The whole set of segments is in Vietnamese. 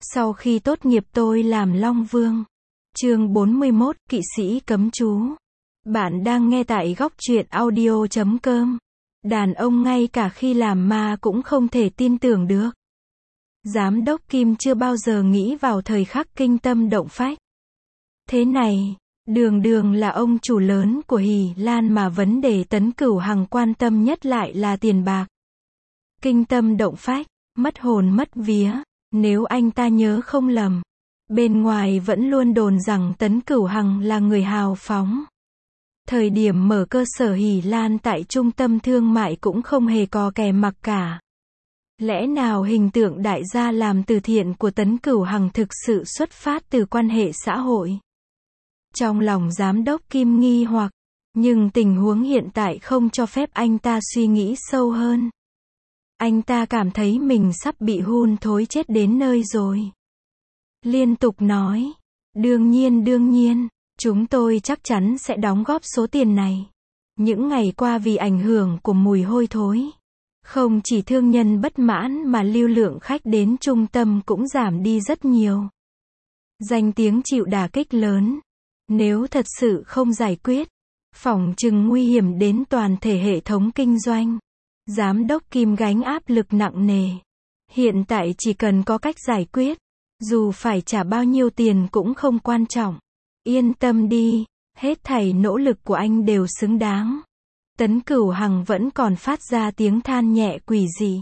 Sau khi tốt nghiệp tôi làm Long Vương. Chương 41, Kỵ sĩ cấm chú. Bạn đang nghe tại góc truyện audio.com. Đàn ông ngay cả khi làm ma cũng không thể tin tưởng được. Giám đốc Kim chưa bao giờ nghĩ vào thời khắc kinh tâm động phách. Thế này, đường đường là ông chủ lớn của Hỷ Lan mà vấn đề Tấn Cửu Hằng quan tâm nhất lại là tiền bạc. Kinh tâm động phách, mất hồn mất vía. Nếu anh ta nhớ không lầm, bên ngoài vẫn luôn đồn rằng Tấn Cửu Hằng là người hào phóng. Thời điểm mở cơ sở Hỷ Lan tại trung tâm thương mại cũng không hề có kẻ mặc cả. Lẽ nào hình tượng đại gia làm từ thiện của Tấn Cửu Hằng thực sự xuất phát từ quan hệ xã hội? Trong lòng giám đốc Kim nghi hoặc, nhưng tình huống hiện tại không cho phép anh ta suy nghĩ sâu hơn. Anh ta cảm thấy mình sắp bị hun thối chết đến nơi rồi. Liên tục nói, đương nhiên, chúng tôi chắc chắn sẽ đóng góp số tiền này. Những ngày qua vì ảnh hưởng của mùi hôi thối, không chỉ thương nhân bất mãn mà lưu lượng khách đến trung tâm cũng giảm đi rất nhiều. Danh tiếng chịu đả kích lớn. Nếu thật sự không giải quyết, phỏng chừng nguy hiểm đến toàn thể hệ thống kinh doanh. Giám đốc Kim gánh áp lực nặng nề. Hiện tại chỉ cần có cách giải quyết, dù phải trả bao nhiêu tiền cũng không quan trọng. Yên tâm đi, hết thảy nỗ lực của anh đều xứng đáng. Tấn Cửu Hằng vẫn còn phát ra tiếng than nhẹ quỷ dị.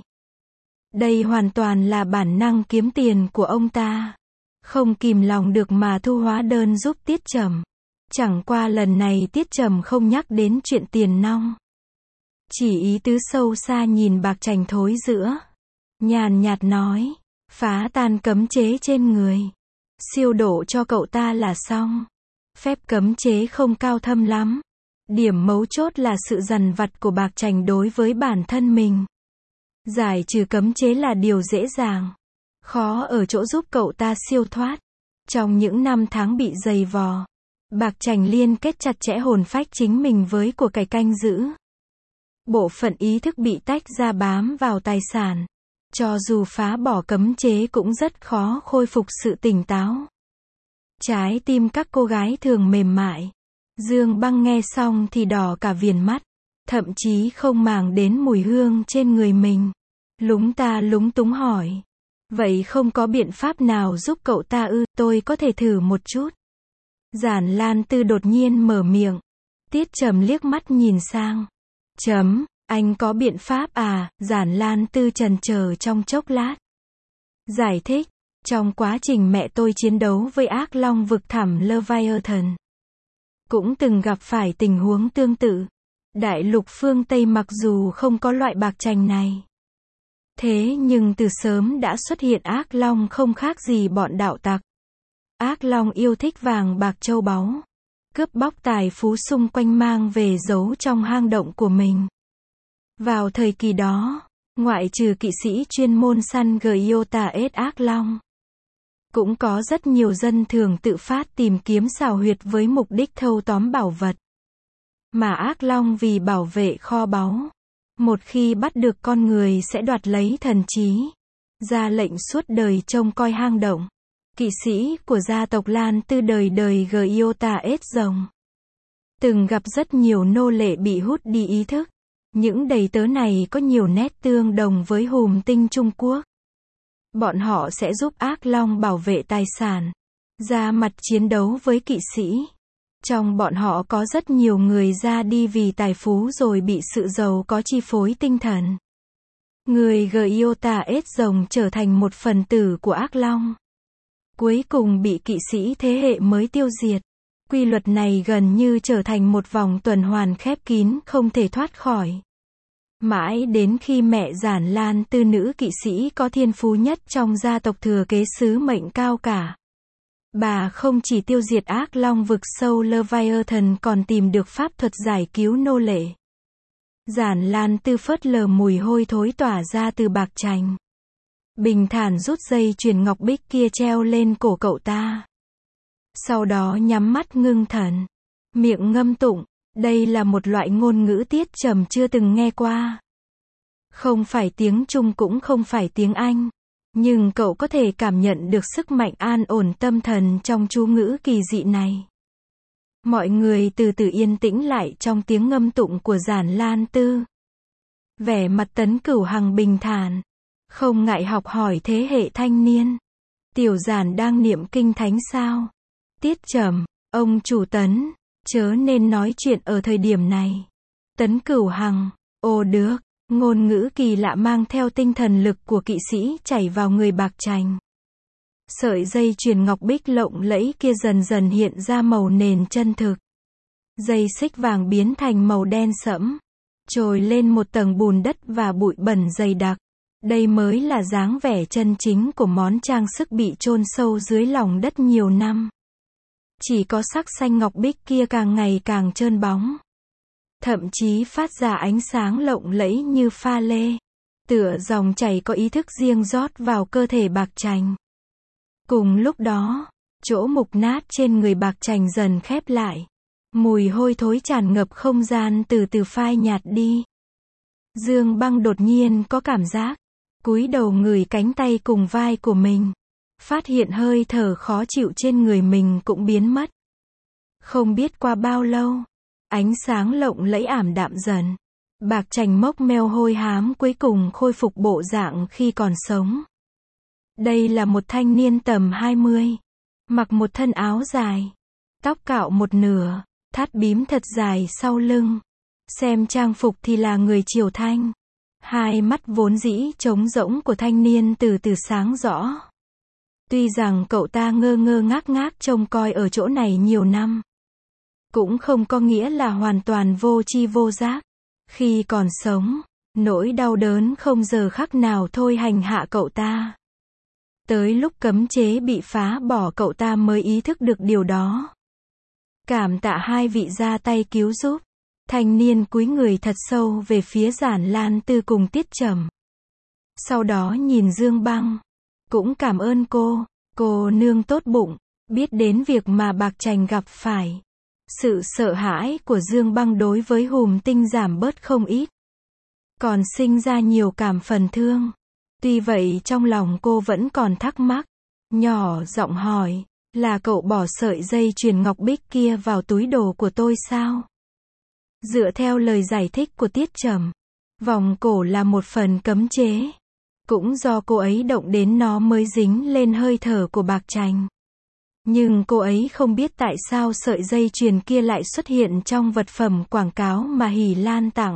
Đây hoàn toàn là bản năng kiếm tiền của ông ta. Không kìm lòng được mà thu hóa đơn giúp Tiết Trầm. Chẳng qua lần này Tiết Trầm không nhắc đến chuyện tiền nong. Chỉ ý tứ sâu xa nhìn Bạc Trành thối giữa. Nhàn nhạt nói, phá tan cấm chế trên người. Siêu độ cho cậu ta là xong. Phép cấm chế không cao thâm lắm. Điểm mấu chốt là sự dằn vặt của Bạc Trành đối với bản thân mình. Giải trừ cấm chế là điều dễ dàng. Khó ở chỗ giúp cậu ta siêu thoát. Trong những năm tháng bị dày vò, Bạc Trành liên kết chặt chẽ hồn phách chính mình với của cải canh giữ. Bộ phận ý thức bị tách ra bám vào tài sản. Cho dù phá bỏ cấm chế cũng rất khó khôi phục sự tỉnh táo. Trái tim các cô gái thường mềm mại. Dương Băng nghe xong thì đỏ cả viền mắt. Thậm chí không màng đến mùi hương trên người mình. Lúng ta lúng túng hỏi. Vậy không có biện pháp nào giúp cậu ta ư? Tôi có thể thử một chút. Giản Lan Tư đột nhiên mở miệng. Tiết Trầm liếc mắt nhìn sang. Anh có biện pháp à? Giản Lan Tư chần chờ trong chốc lát. Giải thích, trong quá trình mẹ tôi chiến đấu với ác long vực thẳm Leviathan, cũng từng gặp phải tình huống tương tự. Đại lục phương Tây mặc dù không có loại Bạc Trành này, thế nhưng từ sớm đã xuất hiện ác long không khác gì bọn đạo tặc. Ác long yêu thích vàng bạc châu báu, cướp bóc tài phú xung quanh mang về giấu trong hang động của mình. Vào thời kỳ đó, ngoại trừ kỵ sĩ chuyên môn săn Giota S ác long, cũng có rất nhiều dân thường tự phát tìm kiếm xào huyệt với mục đích thâu tóm bảo vật. Mà ác long vì bảo vệ kho báu, một khi bắt được con người sẽ đoạt lấy thần trí, ra lệnh suốt đời trông coi hang động. Kỵ sĩ của gia tộc Lan Tư đời đời Giota S rồng, từng gặp rất nhiều nô lệ bị hút đi ý thức. Những đầy tớ này có nhiều nét tương đồng với hùm tinh Trung Quốc. Bọn họ sẽ giúp ác long bảo vệ tài sản, ra mặt chiến đấu với kỵ sĩ. Trong bọn họ có rất nhiều người ra đi vì tài phú rồi bị sự giàu có chi phối tinh thần. Người Giota S rồng trở thành một phần tử của ác long, cuối cùng bị kỵ sĩ thế hệ mới tiêu diệt. Quy luật này gần như trở thành một vòng tuần hoàn khép kín không thể thoát khỏi. Mãi đến khi mẹ Giản Lan Tư, nữ kỵ sĩ có thiên phú nhất trong gia tộc, thừa kế sứ mệnh cao cả. Bà không chỉ tiêu diệt ác long vực sâu Leviathan còn tìm được pháp thuật giải cứu nô lệ. Giản Lan Tư phớt lờ mùi hôi thối tỏa ra từ Bạc Trành, bình thản rút dây chuyền ngọc bích kia treo lên cổ cậu ta. Sau đó nhắm mắt ngưng thần, miệng ngâm tụng. Đây là một loại ngôn ngữ Tiết Trầm chưa từng nghe qua. Không phải tiếng Trung cũng không phải tiếng Anh. Nhưng cậu có thể cảm nhận được sức mạnh an ổn tâm thần trong chú ngữ kỳ dị này. Mọi người từ từ yên tĩnh lại trong tiếng ngâm tụng của Giản Lan Tư. Vẻ mặt Tấn Cửu Hằng bình thản, không ngại học hỏi thế hệ thanh niên. Tiểu Giản đang niệm kinh thánh sao? Tiết Trầm, ông chủ Tấn, chớ nên nói chuyện ở thời điểm này. Tấn Cửu Hằng, ồ được, ngôn ngữ kỳ lạ mang theo tinh thần lực của kỵ sĩ chảy vào người Bạc Trành. Sợi dây chuyền ngọc bích lộng lẫy kia dần dần hiện ra màu nền chân thực. Dây xích vàng biến thành màu đen sẫm, trồi lên một tầng bùn đất và bụi bẩn dày đặc. Đây mới là dáng vẻ chân chính của món trang sức bị chôn sâu dưới lòng đất nhiều năm. Chỉ có sắc xanh ngọc bích kia càng ngày càng trơn bóng. Thậm chí phát ra ánh sáng lộng lẫy như pha lê. Tựa dòng chảy có ý thức riêng rót vào cơ thể Bạc Trành. Cùng lúc đó, chỗ mục nát trên người Bạc Trành dần khép lại. Mùi hôi thối tràn ngập không gian từ từ phai nhạt đi. Dương Băng đột nhiên có cảm giác, cúi đầu ngửi cánh tay cùng vai của mình. Phát hiện hơi thở khó chịu trên người mình cũng biến mất. Không biết qua bao lâu, ánh sáng lộng lẫy ảm đạm dần. Bạc Trành mốc meo hôi hám cuối cùng khôi phục bộ dạng khi còn sống. Đây là một thanh niên tầm 20. Mặc một thân áo dài. Tóc cạo một nửa, thắt bím thật dài sau lưng. Xem trang phục thì là người Triều Thanh. Hai mắt vốn dĩ trống rỗng của thanh niên từ từ sáng rõ. Tuy rằng cậu ta ngơ ngơ ngác ngác trông coi ở chỗ này nhiều năm, cũng không có nghĩa là hoàn toàn vô tri vô giác. Khi còn sống, nỗi đau đớn không giờ khắc nào thôi hành hạ cậu ta. Tới lúc cấm chế bị phá bỏ cậu ta mới ý thức được điều đó. Cảm tạ hai vị ra tay cứu giúp. Thanh niên cúi người thật sâu về phía Giản Lan Tư cùng Tiết Trầm. Sau đó nhìn Dương Băng. Cũng cảm ơn cô nương tốt bụng, biết đến việc mà Bạc Trành gặp phải. Sự sợ hãi của Dương Băng đối với Hùm Tinh giảm bớt không ít. Còn sinh ra nhiều cảm phần thương. Tuy vậy trong lòng cô vẫn còn thắc mắc. Nhỏ giọng hỏi, là cậu bỏ sợi dây chuyền ngọc bích kia vào túi đồ của tôi sao? Dựa theo lời giải thích của Tiết Trầm, vòng cổ là một phần cấm chế. Cũng do cô ấy động đến nó mới dính lên hơi thở của Bạc Trành. Nhưng cô ấy không biết tại sao sợi dây chuyền kia lại xuất hiện trong vật phẩm quảng cáo mà Hỷ Lan tặng.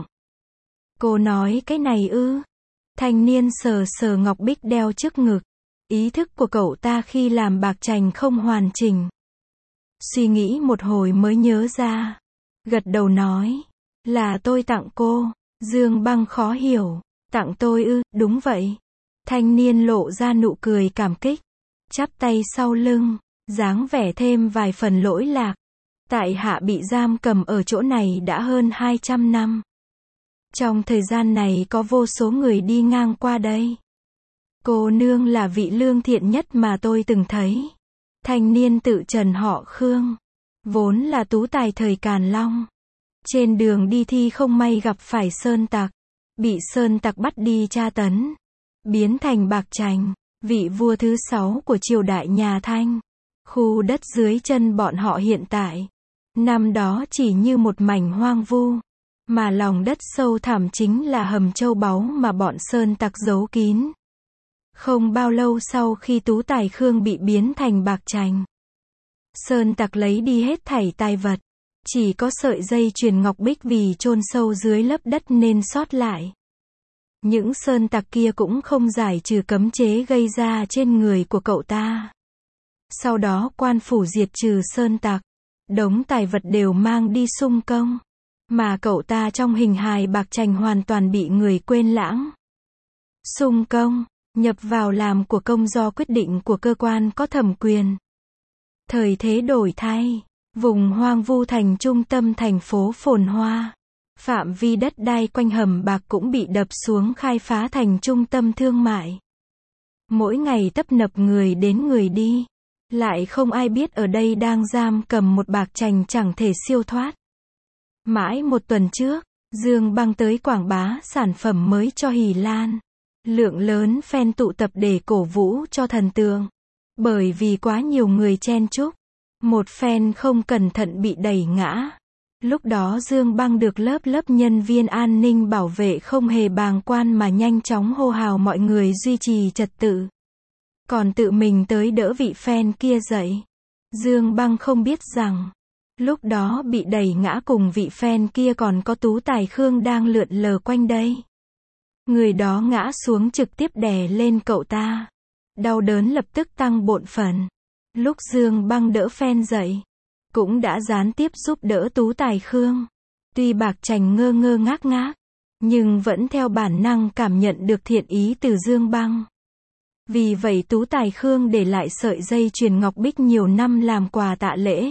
Cô nói cái này ư? Thanh niên sờ sờ ngọc bích đeo trước ngực. Ý thức của cậu ta khi làm Bạc Trành không hoàn chỉnh. Suy nghĩ một hồi mới nhớ ra. Gật đầu nói, là tôi tặng cô. Dương Băng khó hiểu, tặng tôi ư? Đúng vậy. Thanh niên lộ ra nụ cười cảm kích, chắp tay sau lưng, dáng vẻ thêm vài phần lỗi lạc. Tại hạ bị giam cầm ở chỗ này đã hơn 200 năm. Trong thời gian này có vô số người đi ngang qua đây. Cô nương là vị lương thiện nhất mà tôi từng thấy. Thanh niên tự trần họ Khương, vốn là tú tài thời Càn Long. Trên đường đi thi không may gặp phải sơn tặc, bị sơn tặc bắt đi tra tấn, biến thành Bạc Trành, vị vua thứ 6 của triều đại nhà Thanh. Khu đất dưới chân bọn họ hiện tại, năm đó chỉ như một mảnh hoang vu, mà lòng đất sâu thẳm chính là hầm châu báu mà bọn sơn tặc giấu kín. Không bao lâu sau khi tú tài Khương bị biến thành Bạc Trành, sơn tặc lấy đi hết thảy tài vật, chỉ có sợi dây chuyền ngọc bích vì chôn sâu dưới lớp đất nên sót lại. Những sơn tặc kia cũng không giải trừ cấm chế gây ra trên người của cậu ta. Sau đó quan phủ diệt trừ sơn tặc, đống tài vật đều mang đi xung công, mà cậu ta trong hình hài Bạc Trành hoàn toàn bị người quên lãng. Xung công, nhập vào làm của công do quyết định của cơ quan có thẩm quyền. Thời thế đổi thay, vùng hoang vu thành trung tâm thành phố phồn hoa. Phạm vi đất đai quanh hầm bạc cũng bị đập xuống khai phá thành trung tâm thương mại. Mỗi ngày tấp nập người đến người đi. Lại không ai biết ở đây đang giam cầm một Bạc Trành chẳng thể siêu thoát. Mãi một tuần trước, Dương Băng tới quảng bá sản phẩm mới cho Hỷ Lan. Lượng lớn fan tụ tập để cổ vũ cho thần tượng. Bởi vì quá nhiều người chen chúc, một fan không cẩn thận bị đẩy ngã. Lúc đó Dương Băng được lớp nhân viên an ninh bảo vệ không hề bàng quan mà nhanh chóng hô hào mọi người duy trì trật tự. Còn tự mình tới đỡ vị fan kia dậy. Dương Băng không biết rằng, lúc đó bị đẩy ngã cùng vị fan kia còn có Tú Tài Khương đang lượn lờ quanh đây. Người đó ngã xuống trực tiếp đè lên cậu ta. Đau đớn lập tức tăng bộn phần. Lúc Dương Băng đỡ fan dậy, cũng đã gián tiếp giúp đỡ Tú Tài Khương. Tuy Bạc Trành ngơ ngơ ngác ngác, nhưng vẫn theo bản năng cảm nhận được thiện ý từ Dương Băng. Vì vậy Tú Tài Khương để lại sợi dây chuyền ngọc bích nhiều năm làm quà tạ lễ.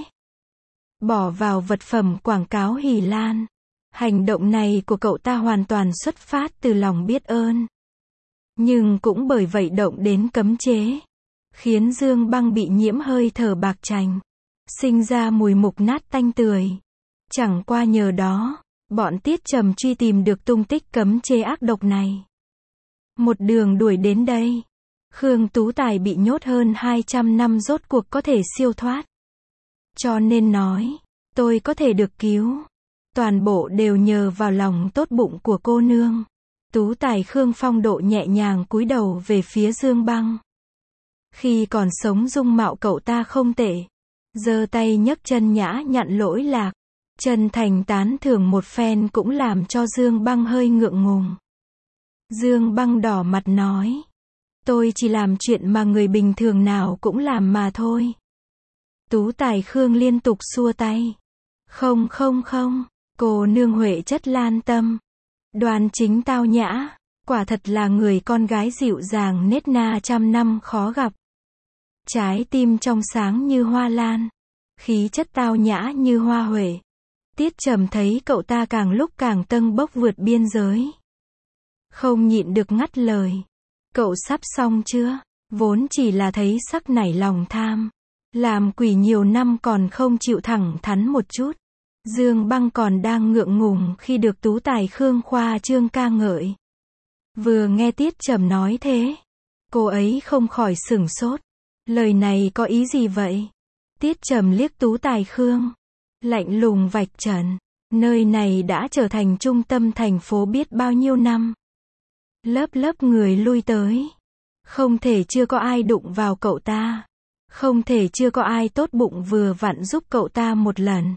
Bỏ vào vật phẩm quảng cáo Hỷ Lan. Hành động này của cậu ta hoàn toàn xuất phát từ lòng biết ơn. Nhưng cũng bởi vậy động đến cấm chế. Khiến Dương Băng bị nhiễm hơi thở Bạc Trành. Sinh ra mùi mục nát tanh tưởi. Chẳng qua nhờ đó, bọn Tiết Trầm truy tìm được tung tích cấm chế ác độc này. Một đường đuổi đến đây. Khương Tú Tài bị nhốt hơn 200 năm rốt cuộc có thể siêu thoát. Cho nên nói, tôi có thể được cứu. Toàn bộ đều nhờ vào lòng tốt bụng của cô nương. Tú Tài Khương phong độ nhẹ nhàng cúi đầu về phía Dương Băng. Khi còn sống dung mạo cậu ta không tệ. Giơ tay nhấc chân nhã nhặn lỗi lạc. Chân thành tán thưởng một phen cũng làm cho Dương Băng hơi ngượng ngùng. Dương Băng đỏ mặt nói. Tôi chỉ làm chuyện mà người bình thường nào cũng làm mà thôi. Tú Tài Khương liên tục xua tay. Không, cô nương Huệ chất lan tâm. Đoan chính tao nhã. Quả thật là người con gái dịu dàng nết na trăm năm khó gặp. Trái tim trong sáng như hoa lan. Khí chất tao nhã như hoa huệ. Tiết Trầm thấy cậu ta càng lúc càng tâng bốc vượt biên giới. Không nhịn được ngắt lời. Cậu sắp xong chưa? Vốn chỉ là thấy sắc nảy lòng tham. Làm quỷ nhiều năm còn không chịu thẳng thắn một chút. Dương Băng còn đang ngượng ngùng khi được Tú Tài Khương khoa trương ca ngợi. Vừa nghe Tiết Trầm nói thế, cô ấy không khỏi sửng sốt. Lời này có ý gì vậy? Tiết Trầm liếc Tú Tài Khương, lạnh lùng vạch trần. Nơi này đã trở thành trung tâm thành phố biết bao nhiêu năm. Lớp người lui tới. Không thể chưa có ai đụng vào cậu ta. Không thể chưa có ai tốt bụng vừa vặn giúp cậu ta một lần.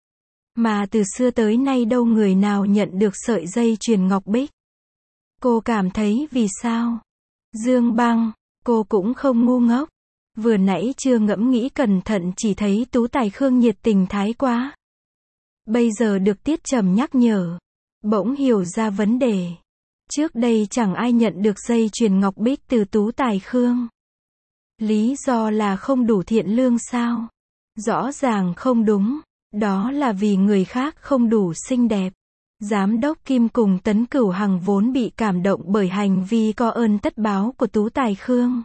Mà từ xưa tới nay đâu người nào nhận được sợi dây chuyền ngọc bích. Cô cảm thấy vì sao? Dương Băng, cô cũng không ngu ngốc. Vừa nãy chưa ngẫm nghĩ cẩn thận chỉ thấy Tú Tài Khương nhiệt tình thái quá. Bây giờ được Tiết Trầm nhắc nhở. Bỗng hiểu ra vấn đề. Trước đây chẳng ai nhận được dây chuyền ngọc bích từ Tú Tài Khương. Lý do là không đủ thiện lương sao? Rõ ràng không đúng. Đó là vì người khác không đủ xinh đẹp. Giám đốc Kim cùng Tấn Cửu Hằng vốn bị cảm động bởi hành vi có ơn tất báo của Tú Tài Khương.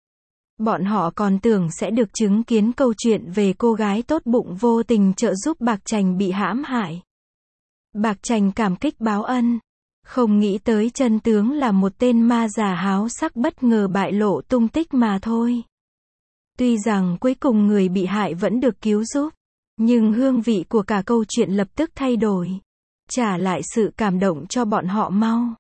Bọn họ còn tưởng sẽ được chứng kiến câu chuyện về cô gái tốt bụng vô tình trợ giúp Bạc Trành bị hãm hại. Bạc Trành cảm kích báo ân. Không nghĩ tới chân tướng là một tên ma giả háo sắc bất ngờ bại lộ tung tích mà thôi. Tuy rằng cuối cùng người bị hại vẫn được cứu giúp, nhưng hương vị của cả câu chuyện lập tức thay đổi. Trả lại sự cảm động cho bọn họ mau.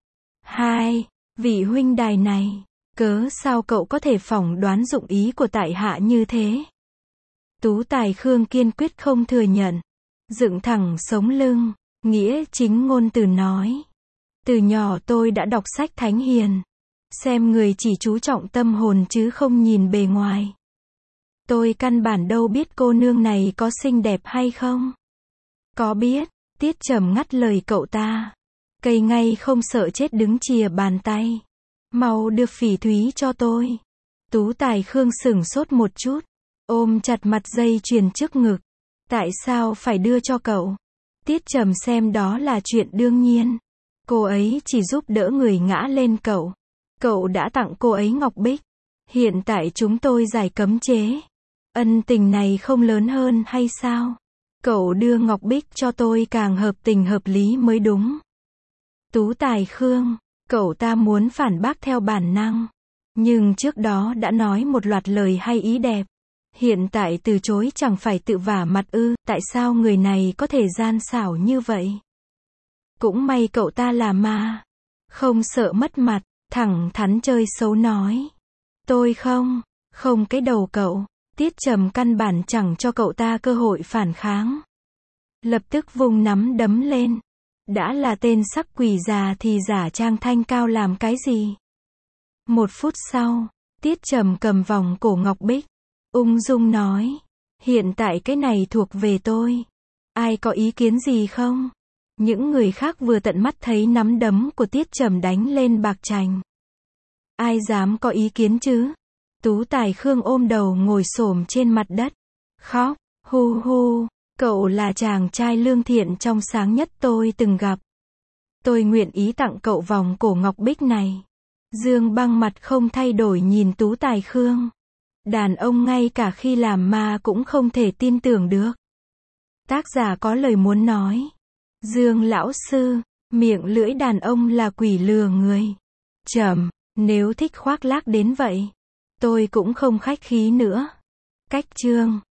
Vị huynh đài này, cớ sao cậu có thể phỏng đoán dụng ý của tại hạ như thế? Tú Tài Khương kiên quyết không thừa nhận. Dựng thẳng sống lưng, nghĩa chính ngôn từ nói. Từ nhỏ tôi đã đọc sách thánh hiền. Xem người chỉ chú trọng tâm hồn chứ không nhìn bề ngoài. Tôi căn bản đâu biết cô nương này có xinh đẹp hay không. Có biết, Tiết Trầm ngắt lời cậu ta. Cây ngay không sợ chết đứng chìa bàn tay. Mau đưa phỉ thúy cho tôi. Tú Tài Khương sửng sốt một chút. Ôm chặt mặt dây chuyền trước ngực. Tại sao phải đưa cho cậu? Tiết Trầm xem đó là chuyện đương nhiên. Cô ấy chỉ giúp đỡ người ngã lên cậu. Cậu đã tặng cô ấy ngọc bích. Hiện tại chúng tôi giải cấm chế. Ân tình này không lớn hơn hay sao? Cậu đưa ngọc bích cho tôi càng hợp tình hợp lý mới đúng. Tú Tài Khương, Cậu ta muốn phản bác theo bản năng. Nhưng trước đó đã nói một loạt lời hay ý đẹp. Hiện tại từ chối chẳng phải tự vả mặt ư, tại sao người này có thể gian xảo như vậy? Cũng may cậu ta là ma. Không sợ mất mặt, thẳng thắn chơi xấu nói. Tôi không cái đầu cậu. Tiết Trầm căn bản chẳng cho cậu ta cơ hội phản kháng. Lập tức vung nắm đấm lên. Đã là tên sắc quỷ già thì giả trang thanh cao làm cái gì? 1 phút sau, Tiết Trầm cầm vòng cổ ngọc bích. Ung dung nói. Hiện tại cái này thuộc về tôi. Ai có ý kiến gì không? Những người khác vừa tận mắt thấy nắm đấm của Tiết Trầm đánh lên bạc trành. Ai dám có ý kiến chứ? Tú Tài Khương ôm đầu ngồi xổm trên mặt đất. Khóc, hu hu, cậu là chàng trai lương thiện trong sáng nhất tôi từng gặp. Tôi nguyện ý tặng cậu vòng cổ ngọc bích này. Dương Băng mặt không thay đổi nhìn Tú Tài Khương. Đàn ông ngay cả khi làm ma cũng không thể tin tưởng được. Tác giả có lời muốn nói. Dương lão sư, miệng lưỡi đàn ông là quỷ lừa người. Trầm, nếu thích khoác lác đến vậy, tôi cũng không khách khí nữa. Cách chương